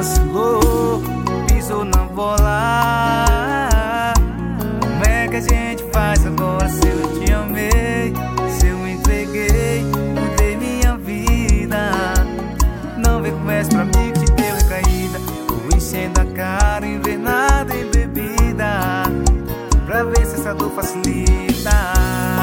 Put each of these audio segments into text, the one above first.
Vacilou, pisou na bola. Como é que a gente faz agora? Se eu te amei, se eu me entreguei, mudei minha vida. Não vem conversa pra mim que te deu recaída. Tô enchendo a cara, invernada em bebida, pra ver se essa dor facilita.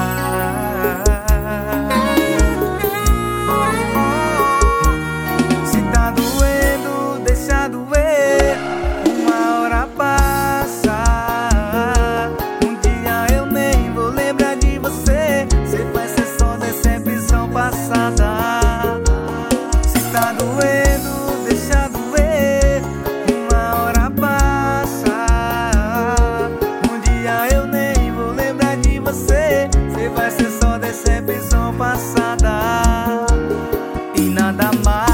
Se tá doendo, deixa doer. Uma hora passa, um dia eu nem vou lembrar de você. Cê vai ser só decepção passada. Se tá doendo, deixa doer. Uma hora passa, um dia eu nem vou lembrar de você. Cê vai ser só decepção passada. E nada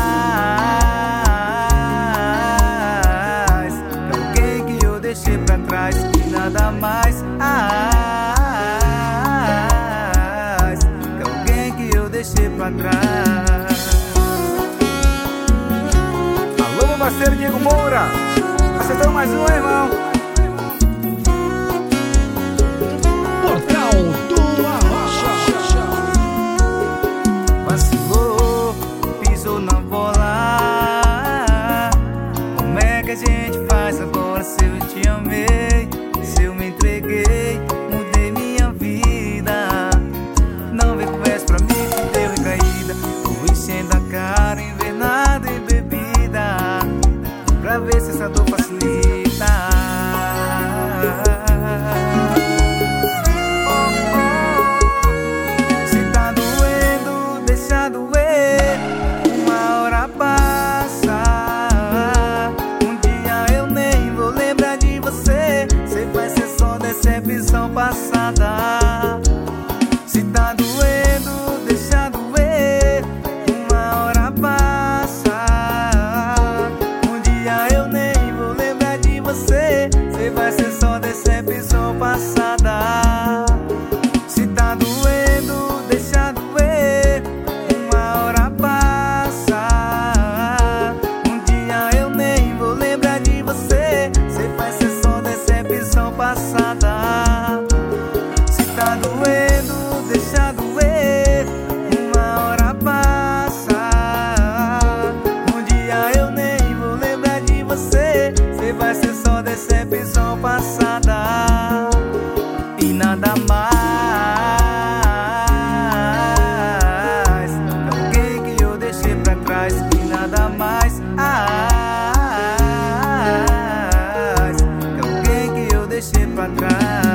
mais que alguém que eu deixei pra trás. E nada mais que alguém que eu deixei pra trás. Alô, meu parceiro Diego Moura, acertou mais um, irmão. Portal do Arrocha. Vacilou, pisou na bola. Como é que a gente faz agora? Se eu te amei, se eu me entreguei, mudei minha vida. Não vem conversa pra mim que deu recaída. Tô enchendo a cara, invernada em bebida, pra ver se essa dor facilita. Se tá doendo, deixa doer. Uma hora passa, um dia eu nem vou lembrar de você. Cê vai ser só decepção passada. Se tá doendo, deixa doer. Uma hora passa, um dia eu nem vou lembrar de você. Cê vai ser só decepção passada. Se tá doendo, deixa doer. Uma hora passa, um dia eu nem vou lembrar de você. Cê vai ser só decepção passada. Se tá doendo, deixa doer. Uma hora passa, um dia eu nem vou lembrar de você. Cê vai ser só decepção passada. E nada mais que alguém que eu deixei pra trás. E nada mais que alguém que eu deixei pra trás.